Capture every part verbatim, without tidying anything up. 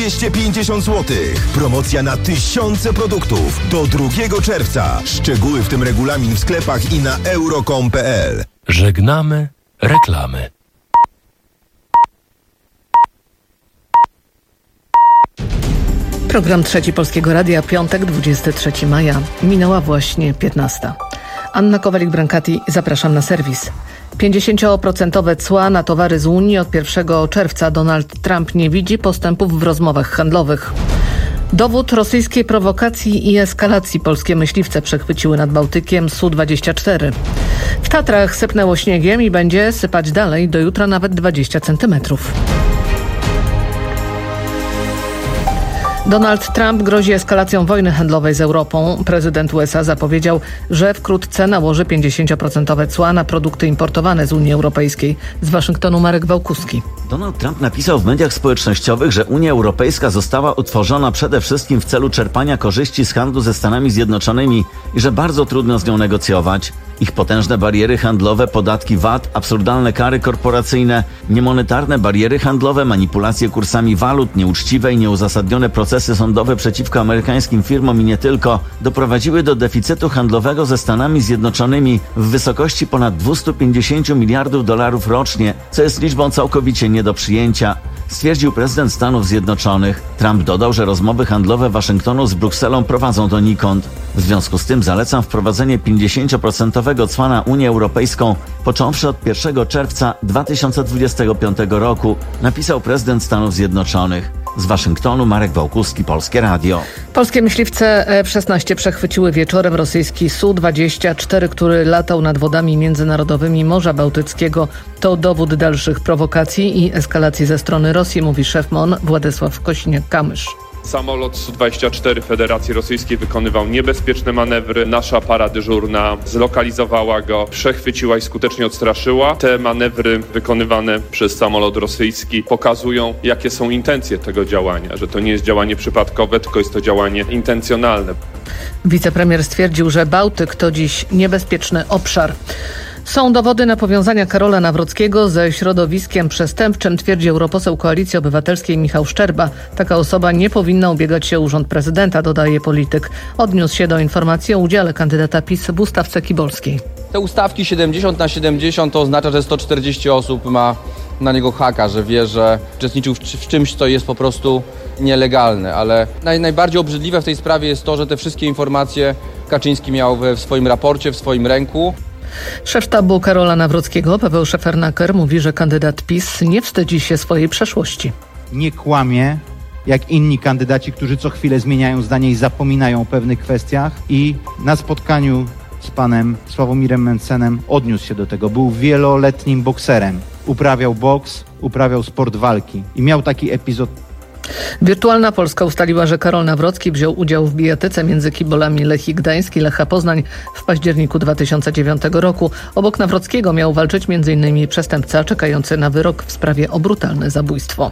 dwieście pięćdziesiąt złotych. Promocja na tysiące produktów do drugiego czerwca. Szczegóły, w tym regulamin w sklepach i na euro kropka com kropka p l. Żegnamy reklamy. Program Trzeci Polskiego Radia, piątek, dwudziestego trzeciego maja. Minęła właśnie piętnasta. Anna Kowalik-Brankati, zapraszam na serwis. pięćdziesięcioprocentowe cła na towary z Unii od pierwszego czerwca. Donald Trump nie widzi postępów w rozmowach handlowych. Dowód rosyjskiej prowokacji i eskalacji polskie myśliwce przechwyciły nad Bałtykiem S U dwadzieścia cztery. W Tatrach sypnęło śniegiem i będzie sypać dalej, do jutra nawet dwadzieścia centymetrów. Donald Trump grozi eskalacją wojny handlowej z Europą. Prezydent U S A zapowiedział, że wkrótce nałoży pięćdziesięcioprocentowe cła na produkty importowane z Unii Europejskiej. Z Waszyngtonu Marek Wałkuski. Donald Trump napisał w mediach społecznościowych, że Unia Europejska została utworzona przede wszystkim w celu czerpania korzyści z handlu ze Stanami Zjednoczonymi i że bardzo trudno z nią negocjować. Ich potężne bariery handlowe, podatki V A T, absurdalne kary korporacyjne, niemonetarne bariery handlowe, manipulacje kursami walut, nieuczciwe i nieuzasadnione procesy sądowe przeciwko amerykańskim firmom i nie tylko, doprowadziły do deficytu handlowego ze Stanami Zjednoczonymi w wysokości ponad dwieście pięćdziesiąt miliardów dolarów rocznie, co jest liczbą całkowicie nie do przyjęcia, stwierdził prezydent Stanów Zjednoczonych. Trump dodał, że rozmowy handlowe Waszyngtonu z Brukselą prowadzą donikąd. W związku z tym zalecam wprowadzenie pięćdziesięcioprocentowego cła na Unię Europejską, począwszy od pierwszego czerwca dwa tysiące dwudziestego piątego roku, napisał prezydent Stanów Zjednoczonych. Z Waszyngtonu Marek Wałkuski, Polskie Radio. Polskie myśliwce F szesnaście przechwyciły wieczorem rosyjski S U dwadzieścia cztery, który latał nad wodami międzynarodowymi Morza Bałtyckiego. To dowód dalszych prowokacji i eskalacji ze strony Rosji, mówi szef M O N Władysław Kosiniak-Kamysz. Samolot S U dwadzieścia cztery Federacji Rosyjskiej wykonywał niebezpieczne manewry. Nasza para dyżurna zlokalizowała go, przechwyciła i skutecznie odstraszyła. Te manewry wykonywane przez samolot rosyjski pokazują, jakie są intencje tego działania, że to nie jest działanie przypadkowe, tylko jest to działanie intencjonalne. Wicepremier stwierdził, że Bałtyk to dziś niebezpieczny obszar. Są dowody na powiązania Karola Nawrockiego ze środowiskiem przestępczym, twierdzi europoseł Koalicji Obywatelskiej Michał Szczerba. Taka osoba nie powinna ubiegać się o urząd prezydenta, dodaje polityk. Odniósł się do informacji o udziale kandydata PiS w ustawce kibolskiej. Te ustawki siedemdziesiąt na siedemdziesiąt to oznacza, że sto czterdzieści osób ma na niego haka, że wie, że uczestniczył w, w czymś, co jest po prostu nielegalne. Ale naj, najbardziej obrzydliwe w tej sprawie jest to, że te wszystkie informacje Kaczyński miał we, w swoim raporcie, w swoim ręku. Szef sztabu Karola Nawrockiego, Paweł Szefernaker, mówi, że kandydat PiS nie wstydzi się swojej przeszłości. Nie kłamie, jak inni kandydaci, którzy co chwilę zmieniają zdanie i zapominają o pewnych kwestiach. I na spotkaniu z panem Sławomirem Mencenem odniósł się do tego. Był wieloletnim bokserem. Uprawiał boks, uprawiał sport walki i miał taki epizod. Wirtualna Polska ustaliła, że Karol Nawrocki wziął udział w bijatyce między kibolami Lechii Gdańsk i Lecha Poznań w październiku dwa tysiące dziewiątego roku. Obok Nawrockiego miał walczyć między innymi przestępca czekający na wyrok w sprawie o brutalne zabójstwo.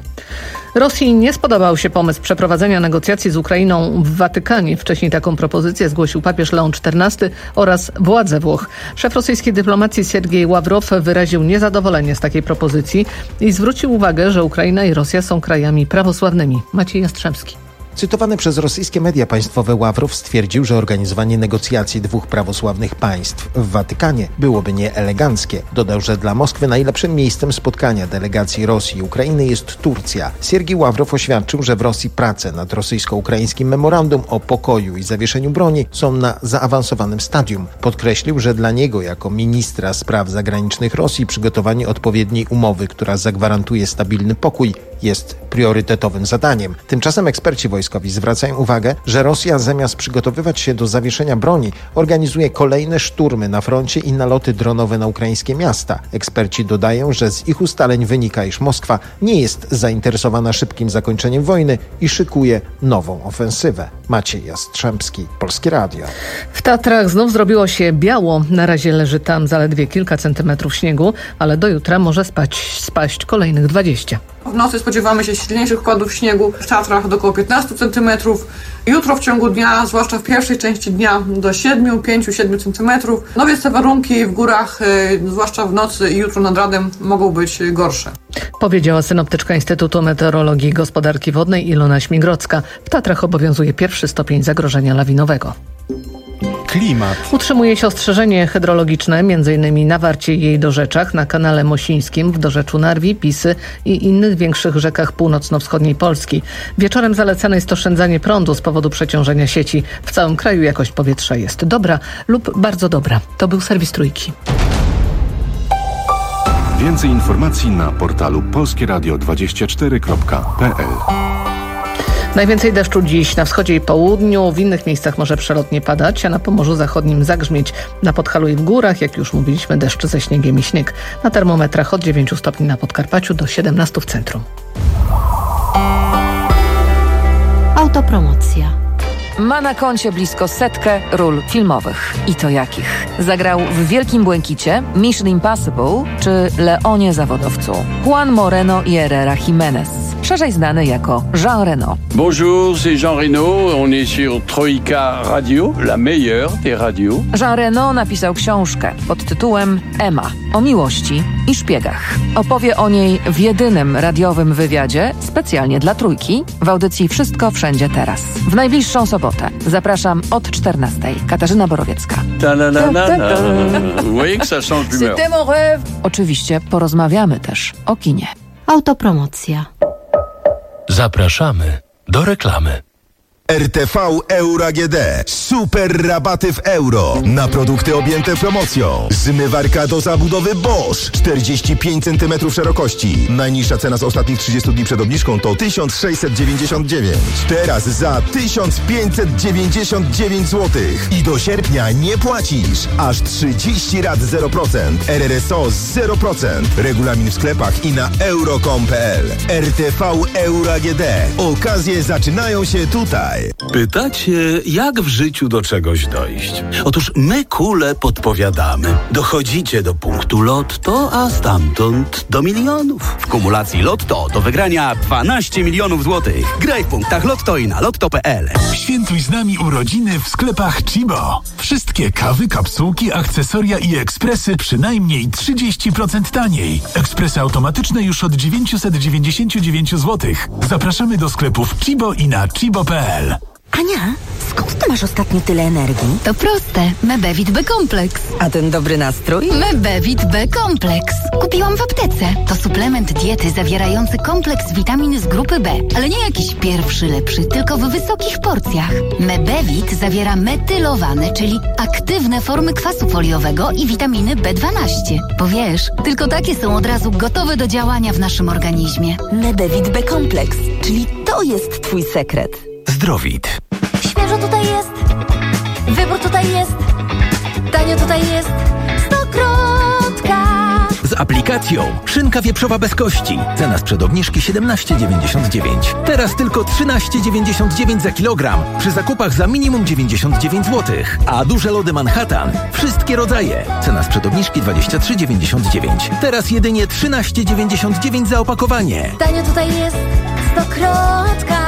Rosji nie spodobał się pomysł przeprowadzenia negocjacji z Ukrainą w Watykanie. Wcześniej taką propozycję zgłosił papież Leon czternasty oraz władze Włoch. Szef rosyjskiej dyplomacji Siergiej Ławrow wyraził niezadowolenie z takiej propozycji i zwrócił uwagę, że Ukraina i Rosja są krajami prawosławnymi. Maciej Jastrzębski. Cytowany przez rosyjskie media państwowe Ławrow stwierdził, że organizowanie negocjacji dwóch prawosławnych państw w Watykanie byłoby nieeleganckie. Dodał, że dla Moskwy najlepszym miejscem spotkania delegacji Rosji i Ukrainy jest Turcja. Siergiej Ławrow oświadczył, że w Rosji prace nad rosyjsko-ukraińskim memorandum o pokoju i zawieszeniu broni są na zaawansowanym stadium. Podkreślił, że dla niego jako ministra spraw zagranicznych Rosji przygotowanie odpowiedniej umowy, która zagwarantuje stabilny pokój, jest priorytetowym zadaniem. Tymczasem eksperci wojskowi zwracają uwagę, że Rosja zamiast przygotowywać się do zawieszenia broni, organizuje kolejne szturmy na froncie i naloty dronowe na ukraińskie miasta. Eksperci dodają, że z ich ustaleń wynika, iż Moskwa nie jest zainteresowana szybkim zakończeniem wojny i szykuje nową ofensywę. Maciej Jastrzębski, Polskie Radio. W Tatrach znów zrobiło się biało. Na razie leży tam zaledwie kilka centymetrów śniegu, ale do jutra może spać, spaść kolejnych dwadzieścia. W nocy spodziewamy się silniejszych kładów śniegu w Tatrach do około piętnaście centymetrów. Jutro w ciągu dnia, zwłaszcza w pierwszej części dnia, do siedem, pięć, siedem centymetrów. No więc te warunki w górach, yy, zwłaszcza w nocy i jutro nad ranem, mogą być gorsze. Powiedziała synoptyczka Instytutu Meteorologii i Gospodarki Wodnej Ilona Śmigrodzka. W Tatrach obowiązuje pierwszy stopień zagrożenia lawinowego. Klimat. Utrzymuje się ostrzeżenie hydrologiczne, m.in. na Warcie i jej dorzeczach, na kanale Mosińskim, w dorzeczu Narwi, Pisy i innych większych rzekach północno-wschodniej Polski. Wieczorem zalecane jest oszczędzanie prądu z powodu przeciążenia sieci. W całym kraju jakość powietrza jest dobra lub bardzo dobra. To był serwis Trójki. Więcej informacji na portalu polskie radio dwadzieścia cztery kropka p l. Najwięcej deszczu dziś na wschodzie i południu, w innych miejscach może przelotnie padać, a na Pomorzu Zachodnim zagrzmieć. Na Podhalu i w górach, jak już mówiliśmy, deszcz ze śniegiem i śnieg. Na termometrach od dziewięciu stopni na Podkarpaciu do siedemnastu w centrum. Autopromocja. Ma na koncie blisko setkę ról filmowych. I to jakich? Zagrał w Wielkim Błękicie, Mission Impossible czy Leonie Zawodowcu. Juan Moreno y Herrera Jiménez, szerzej znany jako Jean Reno. Bonjour, c'est Jean Reno. On est sur Troika Radio, la meilleure des radios. Jean Reno napisał książkę pod tytułem Emma o miłości i szpiegach. Opowie o niej w jedynym radiowym wywiadzie specjalnie dla Trójki w audycji Wszystko Wszędzie Teraz. W najbliższą sobotę. Zapraszam od czternastej. Katarzyna Borowiecka. Oczywiście porozmawiamy też o kinie. Autopromocja. Zapraszamy do reklamy. R T V Euro A G D. Super rabaty w euro na produkty objęte promocją. Zmywarka do zabudowy Bosch czterdzieści pięć centymetrów szerokości. Najniższa cena z ostatnich trzydziestu dni przed obniżką to tysiąc sześćset dziewięćdziesiąt dziewięć. Teraz za tysiąc pięćset dziewięćdziesiąt dziewięć złotych. I do sierpnia nie płacisz. Aż trzydzieści rat zero procent. R R S O zero procent. Regulamin w sklepach i na euro kropka com kropka p l. R T V Euro A G D. Okazje zaczynają się tutaj. Pytacie, jak w życiu do czegoś dojść? Otóż my kule podpowiadamy. Dochodzicie do punktu Lotto, a stamtąd do milionów. W kumulacji Lotto do wygrania dwanaście milionów złotych. Graj w punktach Lotto i na lotto kropka p l. Świętuj z nami urodziny w sklepach Chibo. Wszystkie kawy, kapsułki, akcesoria i ekspresy przynajmniej trzydzieści procent taniej. Ekspresy automatyczne już od dziewięćset dziewięćdziesiąt dziewięć złotych. Zapraszamy do sklepów Chibo i na chibo kropka p l. Ania, skąd ty masz ostatnio tyle energii? To proste. Mebevit B-kompleks. A ten dobry nastrój? Mebevit B-kompleks. Kupiłam w aptece. To suplement diety zawierający kompleks witamin z grupy B. Ale nie jakiś pierwszy lepszy, tylko w wysokich porcjach. Mebevit zawiera metylowane, czyli aktywne formy kwasu foliowego i witaminy B dwanaście. Bo wiesz, tylko takie są od razu gotowe do działania w naszym organizmie. Mebevit B-kompleks, czyli to jest twój sekret. Zdrowit. Świeżo tutaj jest, wybór tutaj jest, tanio tutaj jest, Stokrotka. Z aplikacją szynka wieprzowa bez kości. Cena sprzed obniżki siedemnaście dziewięćdziesiąt dziewięć. Teraz tylko trzynaście dziewięćdziesiąt dziewięć za kilogram. Przy zakupach za minimum dziewięćdziesiąt dziewięć złotych. A duże lody Manhattan. Wszystkie rodzaje. Cena sprzed obniżki dwadzieścia trzy dziewięćdziesiąt dziewięć. Teraz jedynie trzynaście dziewięćdziesiąt dziewięć za opakowanie. Tanio tutaj jest, Stokrotka.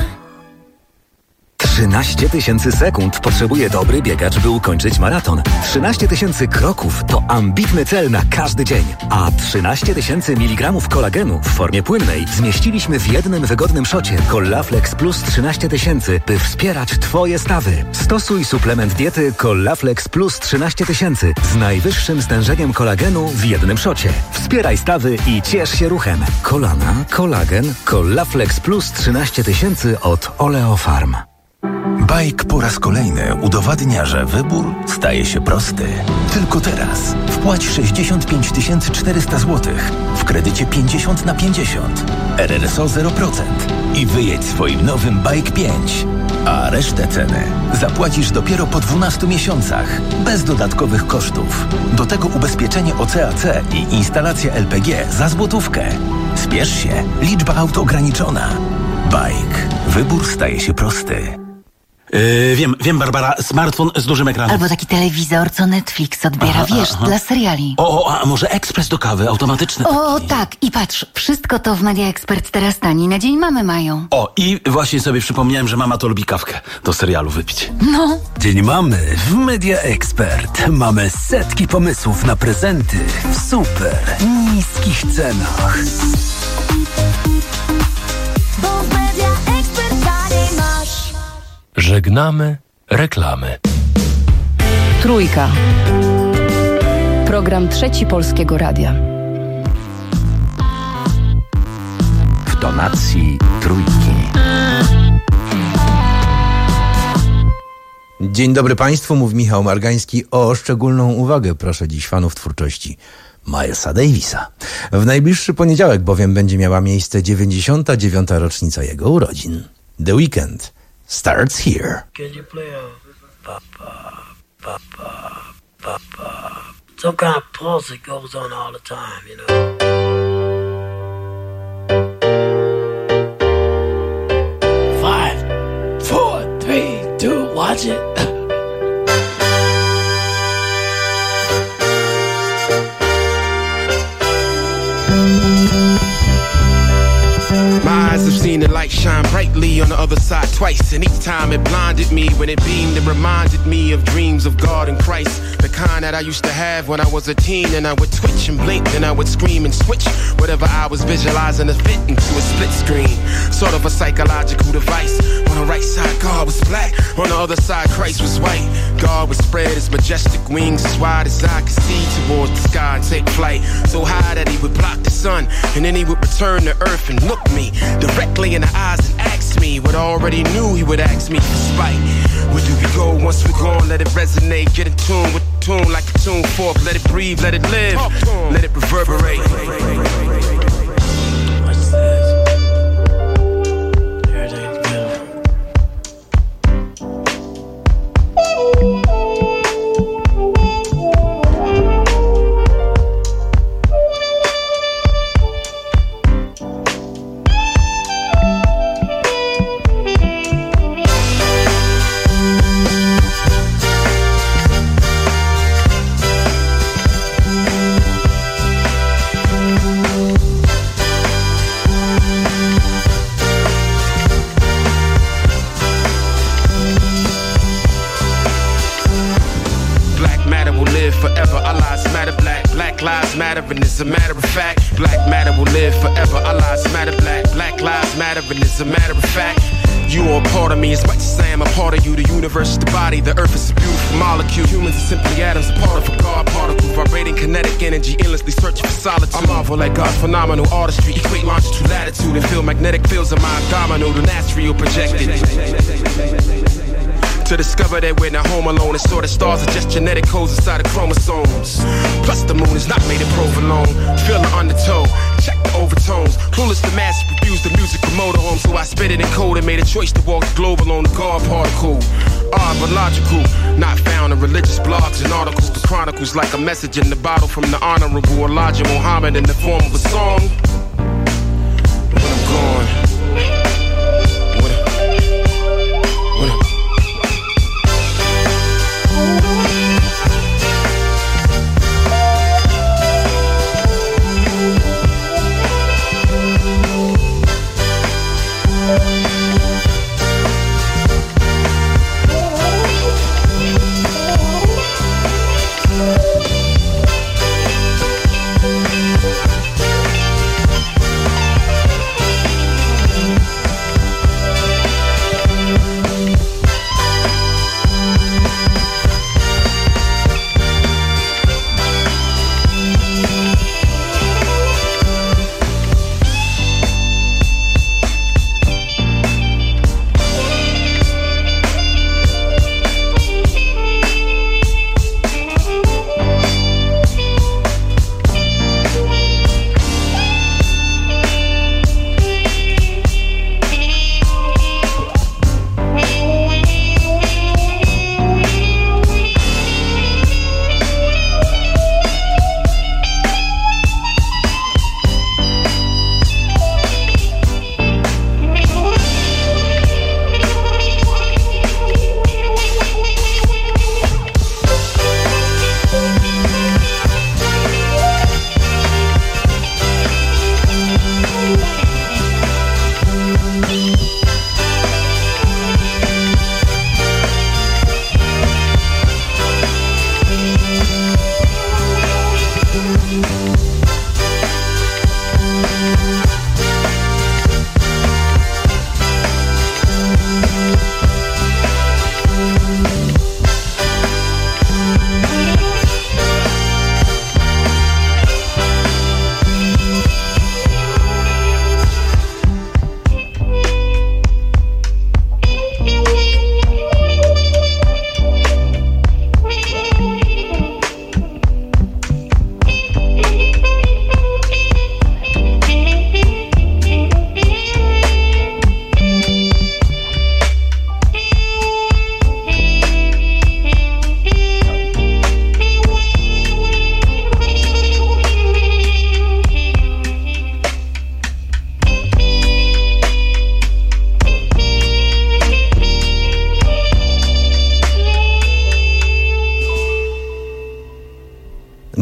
trzynaście tysięcy sekund potrzebuje dobry biegacz, by ukończyć maraton. trzynaście tysięcy kroków to ambitny cel na każdy dzień. A trzynaście tysięcy miligramów kolagenu w formie płynnej zmieściliśmy w jednym wygodnym szocie Collaflex Plus trzynaście tysięcy, by wspierać Twoje stawy. Stosuj suplement diety Collaflex Plus trzynaście tysięcy z najwyższym stężeniem kolagenu w jednym szocie. Wspieraj stawy i ciesz się ruchem. Kolana, kolagen, Collaflex Plus trzynaście tysięcy od Oleofarm. Bajk po raz kolejny udowadnia, że wybór staje się prosty. Tylko teraz wpłać sześćdziesiąt pięć tysięcy czterysta złotych w kredycie pięćdziesiąt na pięćdziesiąt, R R S O zero procent i wyjedź swoim nowym Bike pięć. A resztę ceny zapłacisz dopiero po dwunastu miesiącach, bez dodatkowych kosztów. Do tego ubezpieczenie O C A C i instalacja L P G za złotówkę. Spiesz się, liczba aut ograniczona. Bike. Wybór staje się prosty. Yy, wiem, wiem, Barbara, smartfon z dużym ekranem. Albo taki telewizor, co Netflix odbiera, Aha, wiesz, aha. dla seriali. O, o, a może ekspres do kawy, automatyczny? O, tak, i patrz, wszystko to w Media Expert teraz taniej na dzień mamy mają. O, i właśnie sobie przypomniałem, że mama to lubi kawkę do serialu wypić. No. Dzień mamy w Media Expert. Mamy setki pomysłów na prezenty w super niskich cenach. Bo w Media Expert taniej masz. Żegnamy reklamy. Trójka. Program Trzeci Polskiego Radia. W tonacji trójki. Dzień dobry Państwu, mówi Michał Margański. O szczególną uwagę proszę dziś fanów twórczości Milesa Davisa. W najbliższy poniedziałek bowiem będzie miała miejsce dziewięćdziesiąta dziewiąta rocznica jego urodzin. The Weekend starts here. Can you play a papa, papa, papa? Some kind of pulse that goes on all the time, you know? Five, four, three, two, watch it. My eyes have seen the light shine brightly on the other side twice, and each time it blinded me. When it beamed, it reminded me of dreams of God and Christ, the kind that I used to have when I was a teen. And I would twitch and blink, then I would scream and switch whatever I was visualizing to fit into a split screen, sort of a psychological device. On the right side, God was black. On the other side, Christ was white. God would spread his majestic wings as wide as I could see towards the sky and take flight, so high that he would block the sun, and then he would return to earth and look me directly in the eyes and ask me what I already knew he would ask me despite. Where do we go once we're gone? Let it resonate, get in tune with the tune like a tune fork. Let it breathe, let it live, let it reverberate. What's this? Everything's beautiful. Forever, our lives matter. Black, black lives matter, and as a matter of fact, black matter will live forever. Our lives matter. Black, black lives matter, and as a matter of fact, you are a part of me as much as I am a part of you. The universe is the body, the earth is a beautiful molecule. Humans are simply atoms, a part of a God particle, vibrating kinetic energy, endlessly searching for solitude. I marvel at God's phenomenal artistry, equate longitude, latitude, and feel magnetic fields of my abdominal, the astral projected. To discover that we're not home alone, and saw that stars are just genetic codes inside the chromosomes. Plus the moon is not made of provolone. Feel the undertow, check the overtones. Clueless the mass abuse the music promoter home, so I spit it in code and made a choice to walk the globe alone. The God particle, odd but logical, not found in religious blogs and articles. The chronicles like a message in the bottle from the honorable Elijah Muhammad in the form of a song. When I'm gone.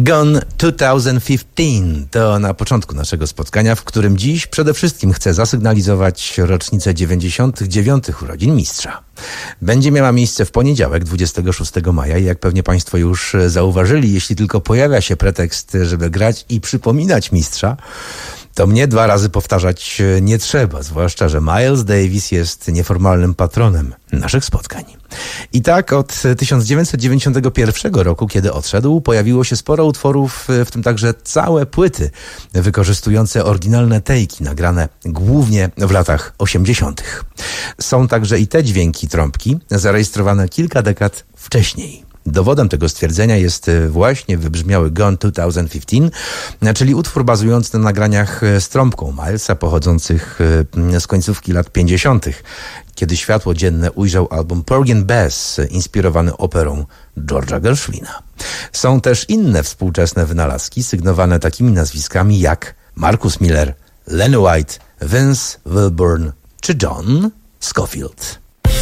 Gone dwa tysiące piętnaście to na początku naszego spotkania, w którym dziś przede wszystkim chcę zasygnalizować rocznicę dziewięćdziesiątych dziewiątych urodzin mistrza. Będzie miała miejsce w poniedziałek, dwudziestego szóstego maja i jak pewnie Państwo już zauważyli, jeśli tylko pojawia się pretekst, żeby grać i przypominać mistrza, to mnie dwa razy powtarzać nie trzeba, zwłaszcza że Miles Davis jest nieformalnym patronem naszych spotkań. I tak od tysiąc dziewięćset dziewięćdziesiątego pierwszego roku, kiedy odszedł, pojawiło się sporo utworów, w tym także całe płyty wykorzystujące oryginalne tejki nagrane głównie w latach osiemdziesiątych. Są także i te dźwięki trąbki zarejestrowane kilka dekad wcześniej. Dowodem tego stwierdzenia jest właśnie wybrzmiały Gone dwa tysiące piętnaście, czyli utwór bazujący na nagraniach z trąbką Milesa pochodzących z końcówki lat pięćdziesiątych, kiedy światło dzienne ujrzał album Porgy and Bess inspirowany operą George'a Gershwina. Są też inne współczesne wynalazki sygnowane takimi nazwiskami jak Marcus Miller, Lenny White, Vince Wilburn czy John Scofield.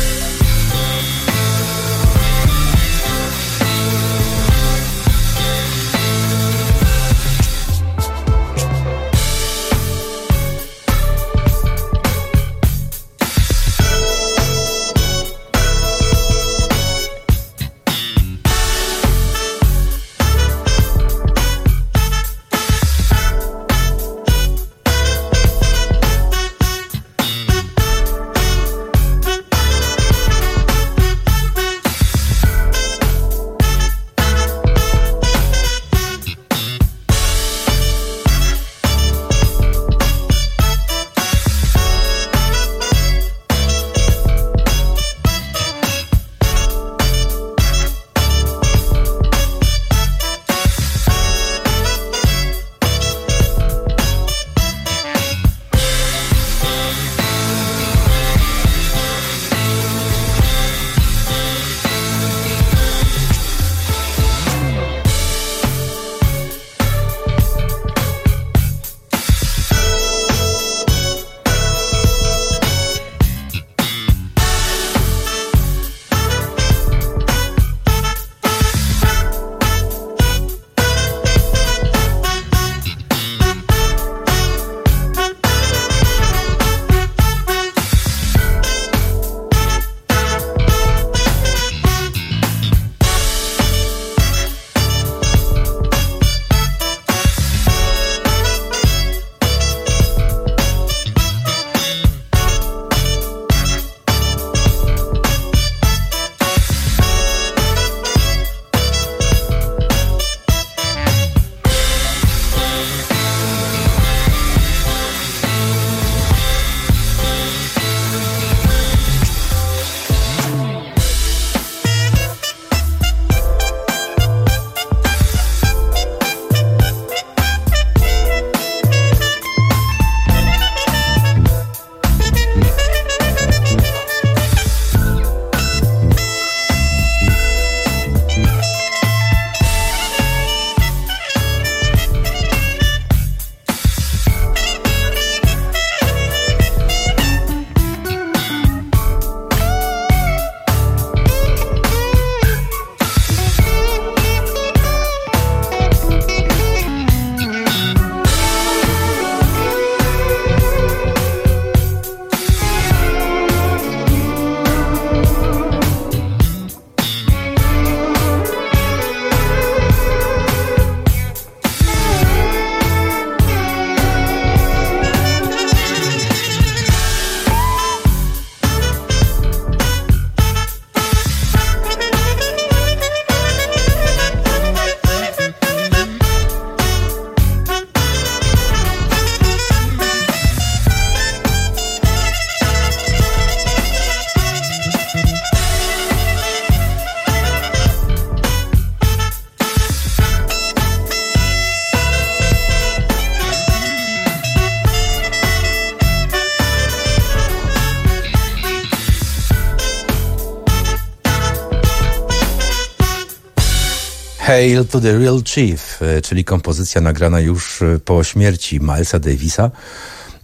Hail to the Real Chief, czyli kompozycja nagrana już po śmierci Milesa Davisa.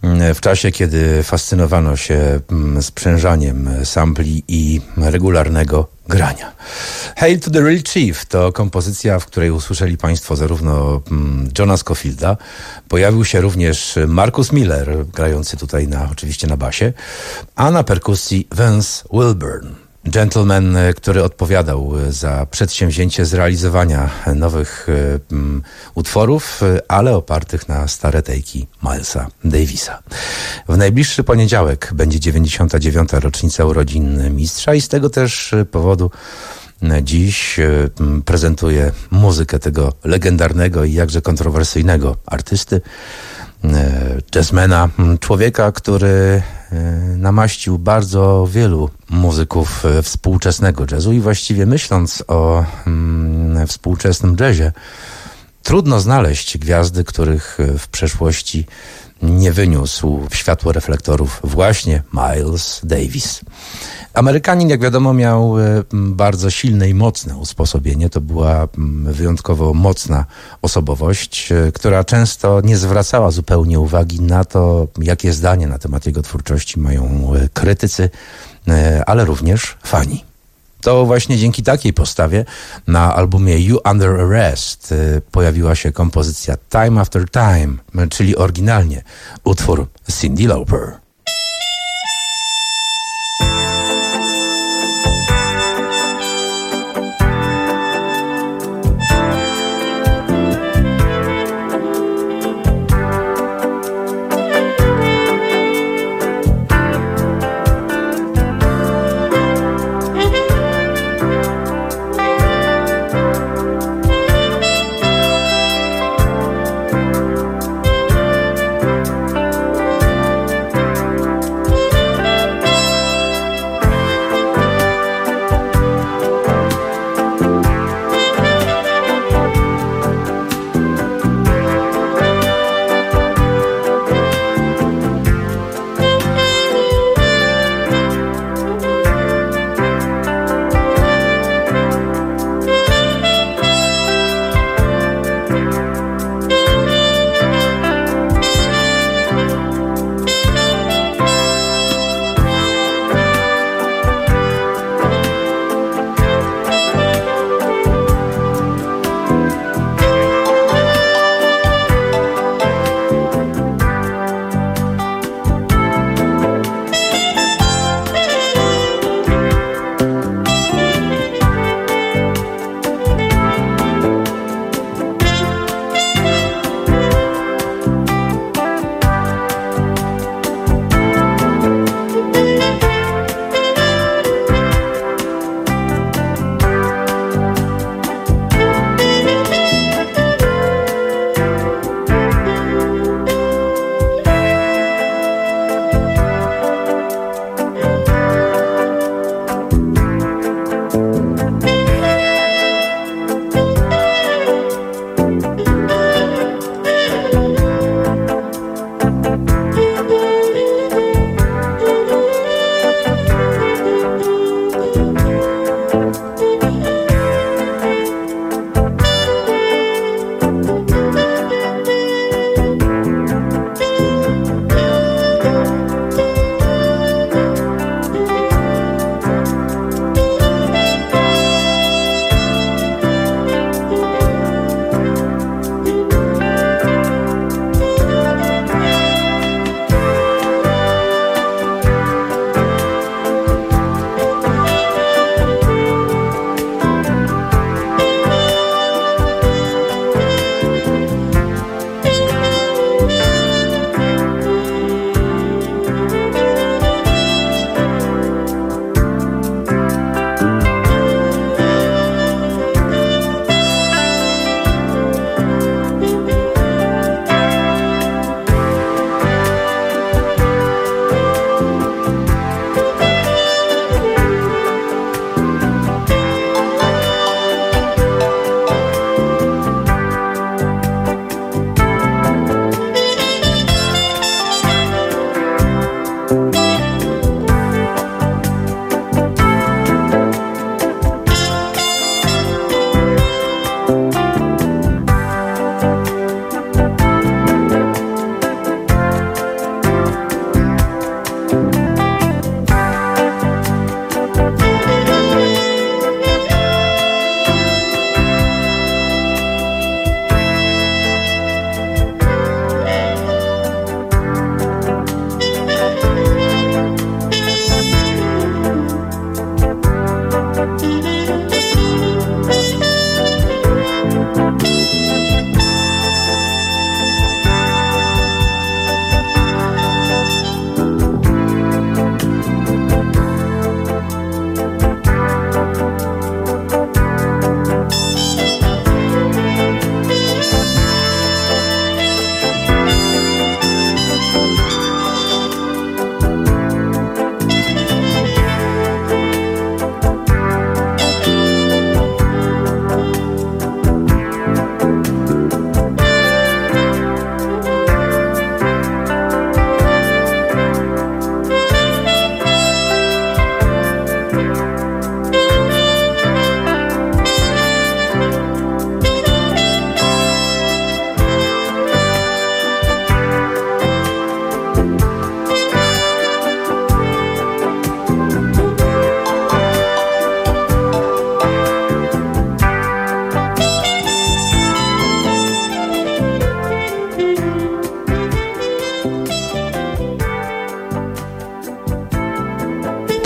w czasie, kiedy fascynowano się sprzężaniem sampli i regularnego grania. Hail to the Real Chief to kompozycja, w której usłyszeli Państwo zarówno Johna Scofielda, pojawił się również Marcus Miller, grający tutaj na, oczywiście na basie, a na perkusji Vance Wilburn. Gentleman, który odpowiadał za przedsięwzięcie zrealizowania nowych um, utworów, ale opartych na stare tejki Milesa Davisa. W najbliższy poniedziałek będzie dziewięćdziesiąta dziewiąta rocznica urodzin mistrza i z tego też powodu dziś um, prezentuję muzykę tego legendarnego i jakże kontrowersyjnego artysty, jazzmana, człowieka, który namaścił bardzo wielu muzyków współczesnego jazzu i właściwie myśląc o mm, współczesnym jazzie, trudno znaleźć gwiazdy, których w przeszłości nie wyniósł w światło reflektorów właśnie Miles Davis. Amerykanin, jak wiadomo, miał bardzo silne i mocne usposobienie. To była wyjątkowo mocna osobowość, która często nie zwracała zupełnie uwagi na to, jakie zdanie na temat jego twórczości mają krytycy, ale również fani. To właśnie dzięki takiej postawie na albumie You Under Arrest pojawiła się kompozycja Time After Time, czyli oryginalnie utwór Cyndi Lauper.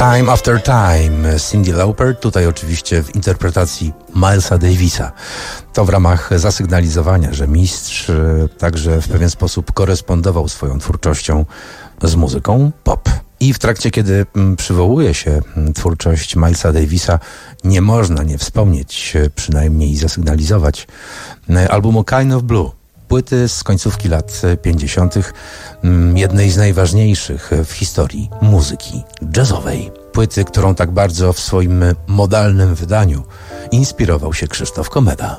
Time After Time, Cyndi Lauper, tutaj oczywiście w interpretacji Milesa Davisa. To w ramach zasygnalizowania, że mistrz także w pewien sposób korespondował swoją twórczością z muzyką pop. I w trakcie, kiedy przywołuje się twórczość Milesa Davisa, nie można nie wspomnieć, przynajmniej zasygnalizować, albumu Kind of Blue. Płyty z końcówki lat pięćdziesiątych, jednej z najważniejszych w historii muzyki jazzowej. Płyty, którą tak bardzo w swoim modalnym wydaniu inspirował się Krzysztof Komeda.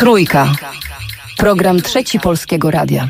Trójka. Program Trzeci Polskiego Radia.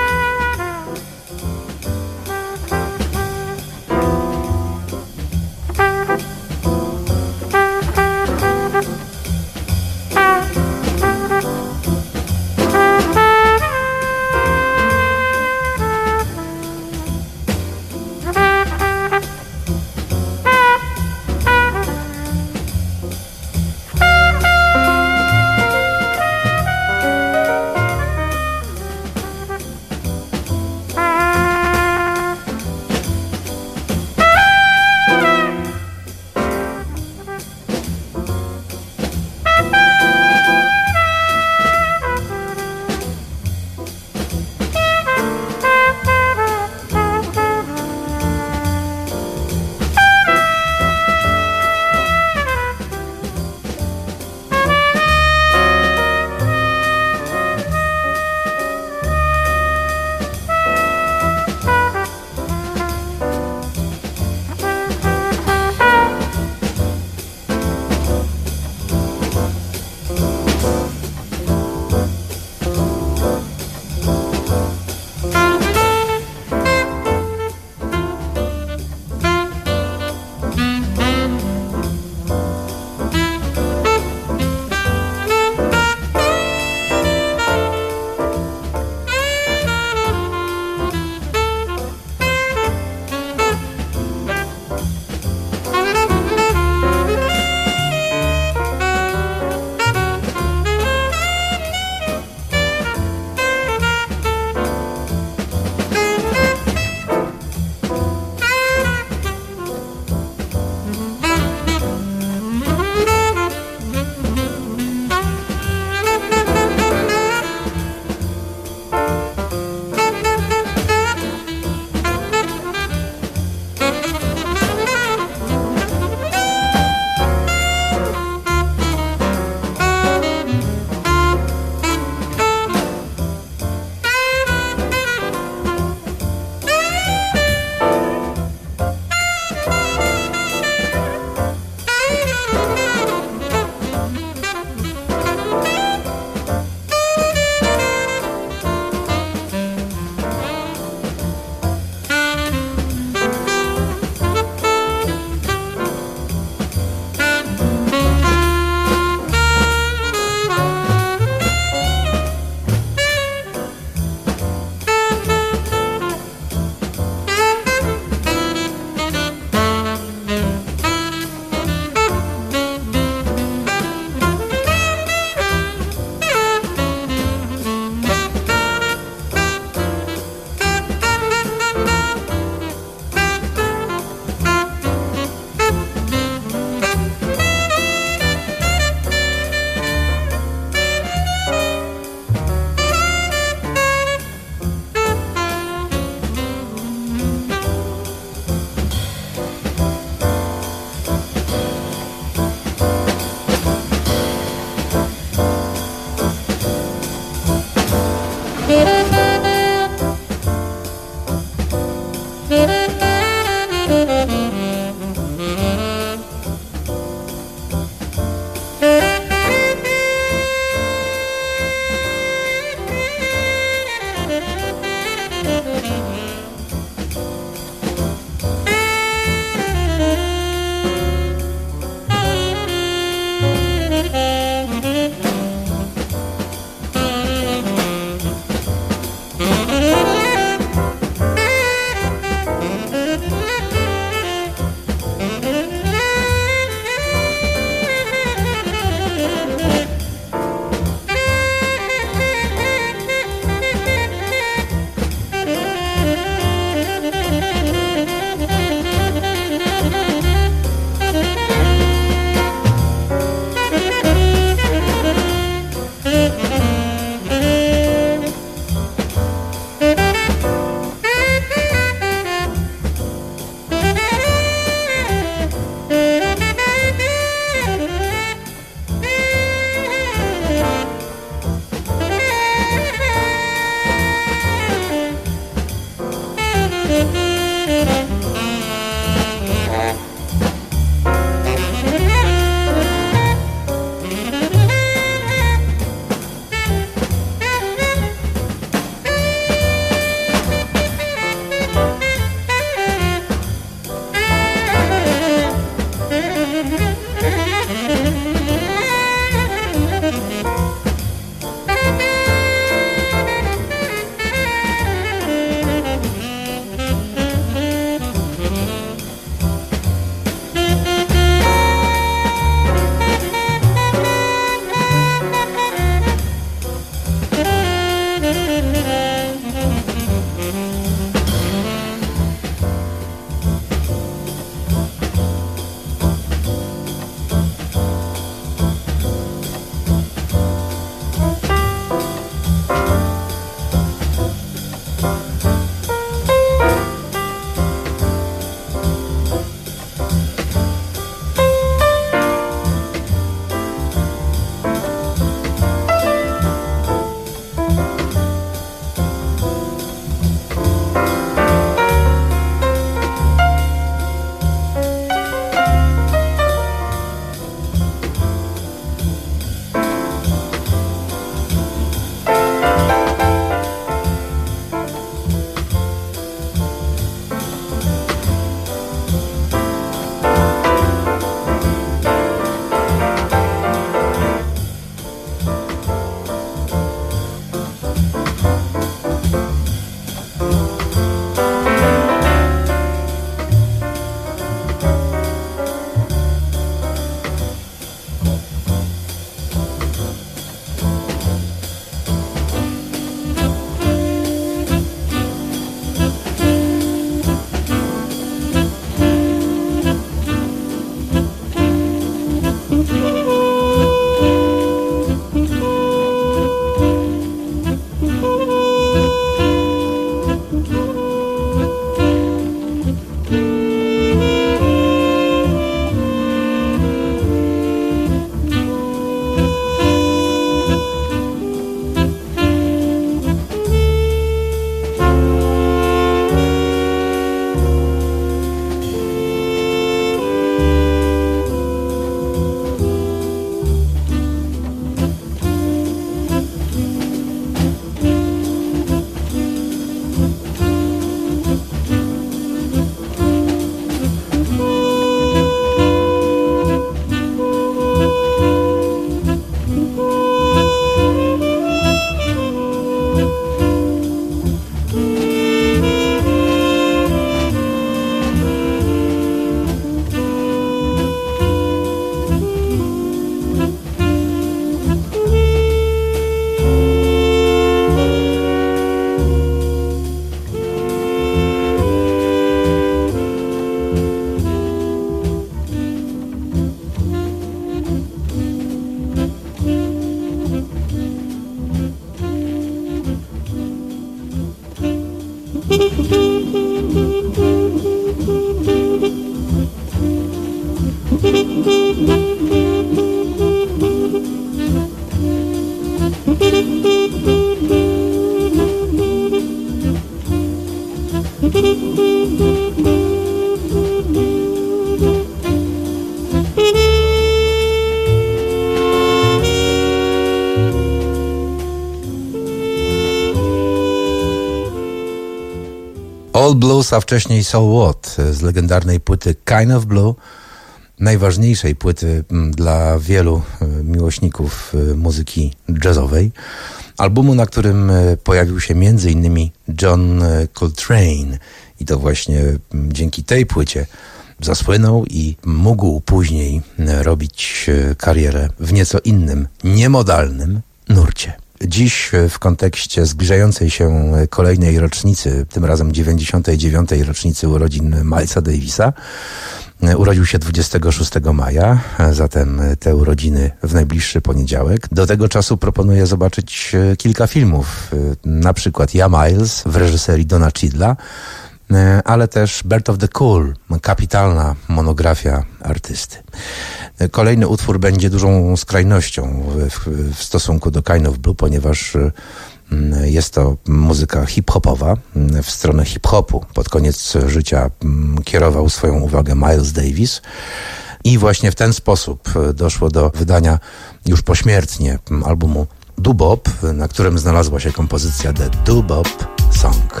All Blues, a wcześniej So What z legendarnej płyty Kind of Blue, najważniejszej płyty dla wielu miłośników muzyki jazzowej. Albumu, na którym pojawił się między innymi John Coltrane i to właśnie dzięki tej płycie zasłynął i mógł później robić karierę w nieco innym, niemodalnym nurcie. Dziś w kontekście zbliżającej się kolejnej rocznicy, tym razem dziewięćdziesiątej dziewiątej rocznicy urodzin Milesa Davisa, urodził się dwudziestego szóstego maja, zatem te urodziny w najbliższy poniedziałek. Do tego czasu proponuję zobaczyć kilka filmów, na przykład Ja Miles w reżyserii Dona Cheadla, ale też Birth of the Cool, kapitalna monografia artysty. Kolejny utwór będzie dużą skrajnością w, w stosunku do Kind of Blue, ponieważ jest to muzyka hip-hopowa. W stronę hip-hopu pod koniec życia kierował swoją uwagę Miles Davis i właśnie w ten sposób doszło do wydania już pośmiertnie albumu Doo-Bop, na którym znalazła się kompozycja The Doo-Bop Song.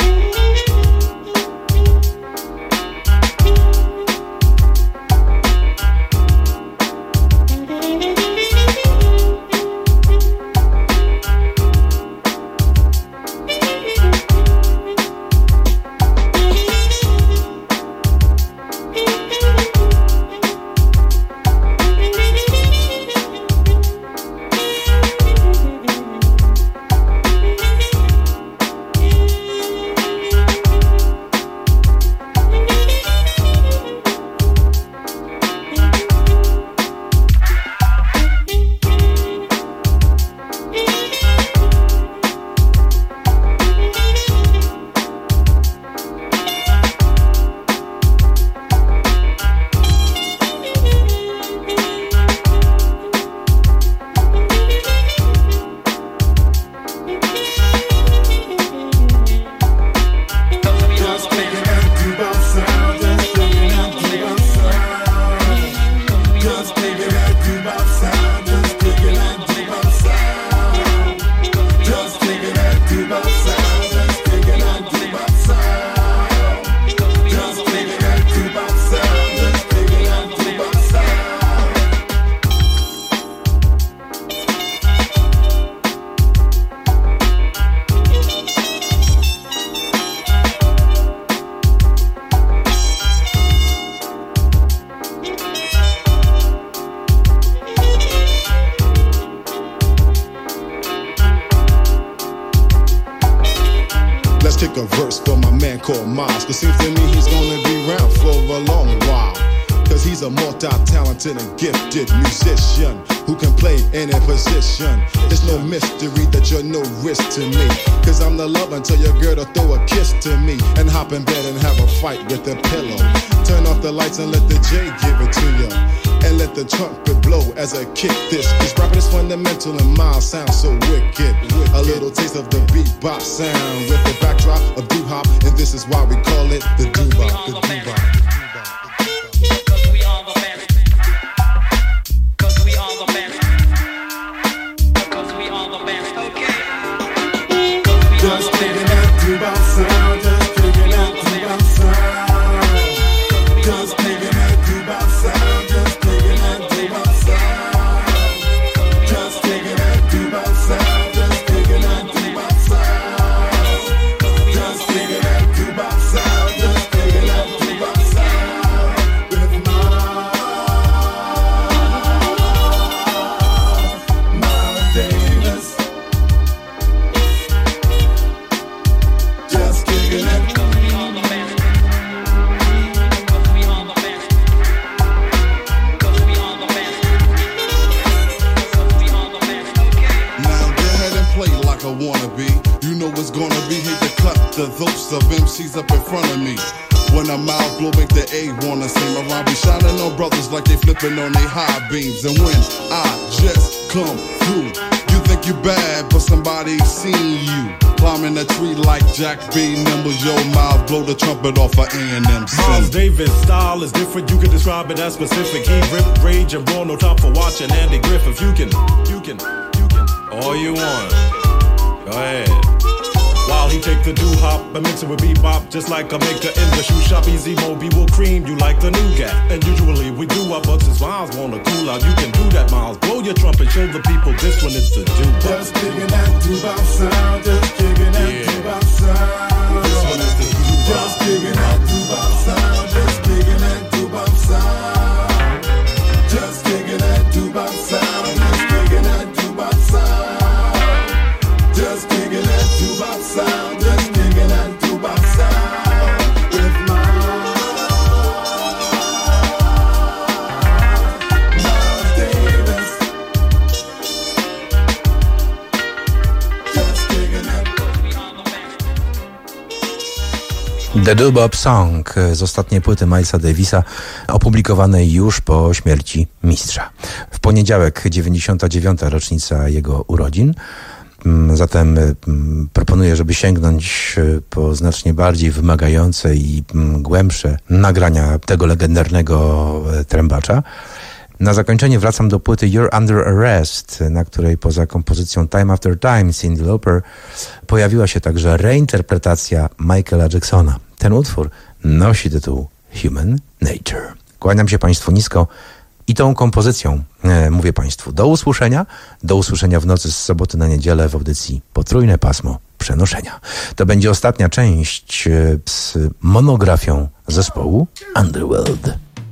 And gifted musician who can play any position. It's no mystery that you're no risk to me, cause I'm the love until your girl to throw a kiss to me and hop in bed and have a fight with the pillow. Turn off the lights and let the J give it to you, and let the trumpet blow as I kick this, cause rapping is fundamental and Miles sounds so wicked. A little taste of the bebop sound with the backdrop of doo-hop, and this is why we call it the doo-bop, the doo-bop. Up in front of me. When I'm out, blow make the A wanna sing around. Be shining on brothers like they flipping on they high beams. And when I just come through, you think you bad, but somebody seen you. Climbing a tree like Jack B. Nimble, yo, Miles, blow the trumpet off of A and M. Miles Davis style is different, you can describe it as specific. He rip, rage, and brawl, no time for watching Andy Griffith. You can, you can, you can, all you want. Go ahead. While he take the doo-hop and mix it with bebop, just like a maker in the shoe shop. Easy Moby will cream you like the nougat. And usually we do our but since Miles wanna cool out, you can do that, Miles. Blow your trumpet, show the people this one is the doo-wop. Just digging that doo-wop sound, just digging that yeah. doo-wop sound. This one is the doo-wop. Just digging that doo-wop sound, just digging that doo-wop sound. Just digging that doo-wop sound, just digging that doo-wop sound. Just digging that doo-wop sound, just digging that doo-wop sound. With my Miles Davis. Just digging that. The Doo-Wop Song z ostatniej płyty Milesa Davisa, opublikowanej już po śmierci mistrza. W poniedziałek dziewięćdziesiąta dziewiąta rocznica jego urodzin. Zatem proponuję, żeby sięgnąć po znacznie bardziej wymagające i głębsze nagrania tego legendarnego trębacza. Na zakończenie wracam do płyty You're Under Arrest, na której poza kompozycją Time After Time Cyndi Lauper pojawiła się także reinterpretacja Michaela Jacksona. Ten utwór nosi tytuł Human Nature. Kłaniam się Państwu nisko i tą kompozycją e, mówię Państwu do usłyszenia, do usłyszenia w nocy z soboty na niedzielę w audycji Potrójne Pasmo Przenoszenia. To będzie ostatnia część e, z monografią zespołu Underworld.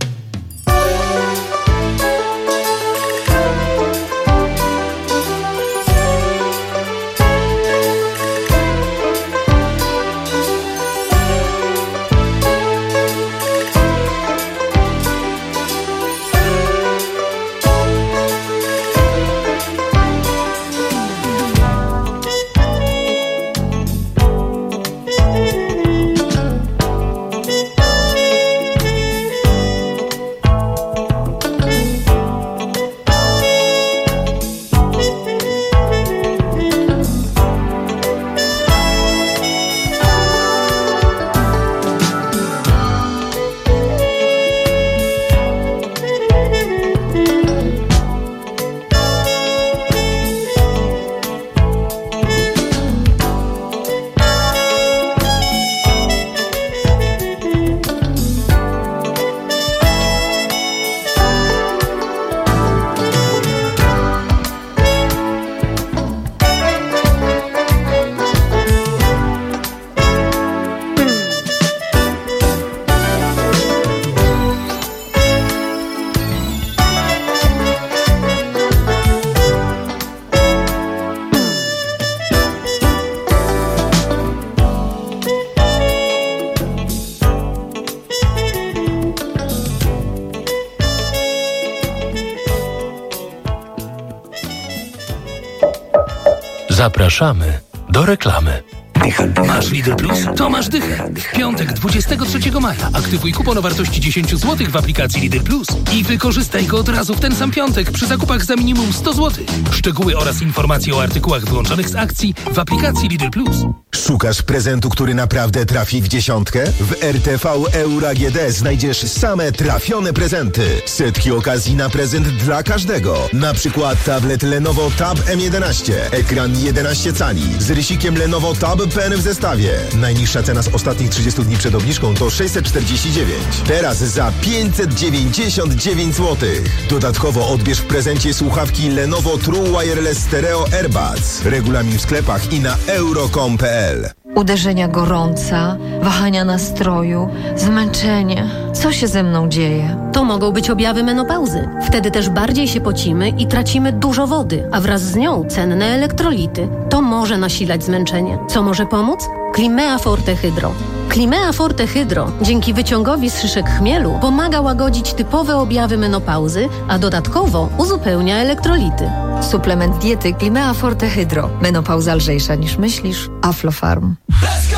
Zapraszamy do reklamy. Masz Lidl Plus? To masz dychę. W piątek dwudziestego trzeciego maja aktywuj kupon o wartości dziesięć złotych w aplikacji Lidl Plus i wykorzystaj go od razu w ten sam piątek przy zakupach za minimum sto złotych. Szczegóły oraz informacje o artykułach wyłączonych z akcji w aplikacji Lidl Plus. Szukasz prezentu, który naprawdę trafi w dziesiątkę? W R T V Euro A G D znajdziesz same trafione prezenty. Setki okazji na prezent dla każdego. Na przykład tablet Lenovo Tab M jedenaście, ekran jedenaście cali z rysikiem Lenovo Tab Pen w zestawie. Najniższa cena z ostatnich trzydziestu dni przed obniżką to sześćset czterdzieści dziewięć. Teraz za pięćset dziewięćdziesiąt dziewięć złotych. Dodatkowo odbierz w prezencie słuchawki Lenovo True Wireless Stereo Airbuds. Regulamin w sklepach i na euro kropka com kropka p l. Uderzenia gorąca, wahania nastroju, zmęczenie. Co się ze mną dzieje? To mogą być objawy menopauzy. Wtedy też bardziej się pocimy i tracimy dużo wody, a wraz z nią cenne elektrolity. To może nasilać zmęczenie. Co może pomóc? Climea Forte Hydro. Climea Forte Hydro dzięki wyciągowi z szyszek chmielu pomaga łagodzić typowe objawy menopauzy, a dodatkowo uzupełnia elektrolity. Suplement diety Climea Forte Hydro. Menopauza lżejsza niż myślisz. Aflofarm.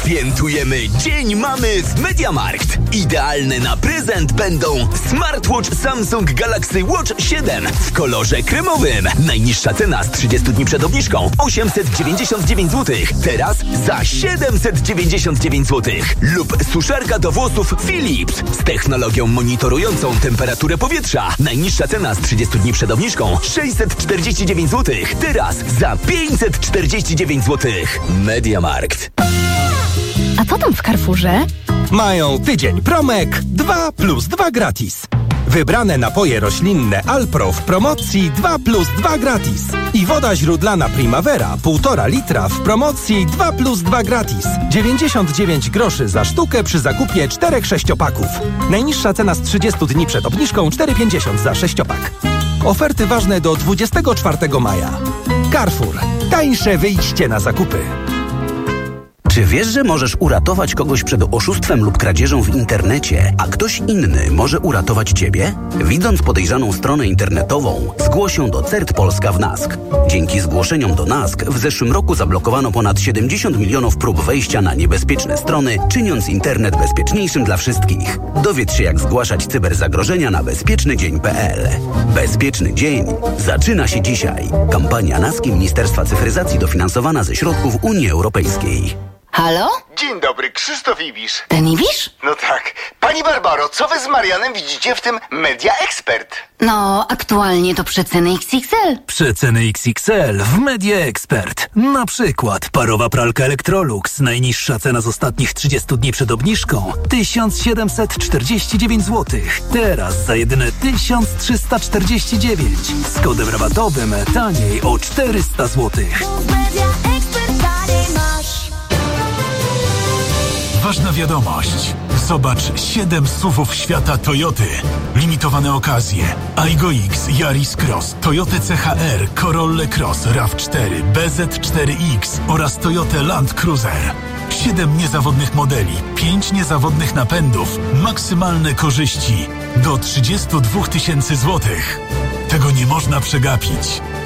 Świętujemy Dzień Mamy w MediaMarkt. Idealne na prezent będą smartwatch Samsung Galaxy Watch siedem w kolorze kremowym. Najniższa cena z trzydziestu dni przed obniżką osiemset dziewięćdziesiąt dziewięć złotych. Teraz za siedemset dziewięćdziesiąt dziewięć złotych. Lub suszarka do włosów Philips z technologią monitorującą temperaturę powietrza. Najniższa cena z trzydziestu dni przed obniżką sześćset czterdzieści dziewięć złotych. Teraz za pięćset czterdzieści dziewięć złotych. MediaMarkt. A co tam w Carrefourze? Mają tydzień promek dwa plus dwa gratis. Wybrane napoje roślinne Alpro w promocji dwa plus dwa gratis. I woda źródlana Primavera półtora litra w promocji dwa plus dwa gratis. dziewięćdziesiąt dziewięć groszy za sztukę przy zakupie czterech sześciopaków. Najniższa cena z trzydziestu dni przed obniżką cztery pięćdziesiąt za sześciopak. Oferty ważne do dwudziestego czwartego maja. Carrefour. Tańsze wyjście na zakupy. Czy wiesz, że możesz uratować kogoś przed oszustwem lub kradzieżą w internecie, a ktoś inny może uratować ciebie? Widząc podejrzaną stronę internetową, zgłoś ją do C E R T Polska w NASK. Dzięki zgłoszeniom do NASK w zeszłym roku zablokowano ponad siedemdziesiąt milionów prób wejścia na niebezpieczne strony, czyniąc internet bezpieczniejszym dla wszystkich. Dowiedz się, jak zgłaszać cyberzagrożenia na bezpieczny dzień kropka p l. Bezpieczny dzień zaczyna się dzisiaj. Kampania NASK i Ministerstwa Cyfryzacji dofinansowana ze środków Unii Europejskiej. Halo? Dzień dobry, Krzysztof Ibisz. Ten Ibisz? No tak. Pani Barbaro, co wy z Marianem widzicie w tym Media Expert? No, aktualnie to przeceny X X L. Przeceny X X L w Media Expert. Na przykład parowa pralka Electrolux. Najniższa cena z ostatnich trzydziestu dni przed obniżką tysiąc siedemset czterdzieści dziewięć złotych. Teraz za jedyne tysiąc trzysta czterdzieści dziewięć. Z kodem rabatowym taniej o czterysta złotych. Ważna wiadomość. Zobacz siedem suwów świata Toyoty. Limitowane okazje. Aygo X, Yaris Cross, Toyota C H R, Corolla Cross, RAV cztery, B Z cztery X oraz Toyota Land Cruiser. siedem niezawodnych modeli, pięć niezawodnych napędów, maksymalne korzyści do trzydziestu dwóch tysięcy złotych. Tego nie można przegapić.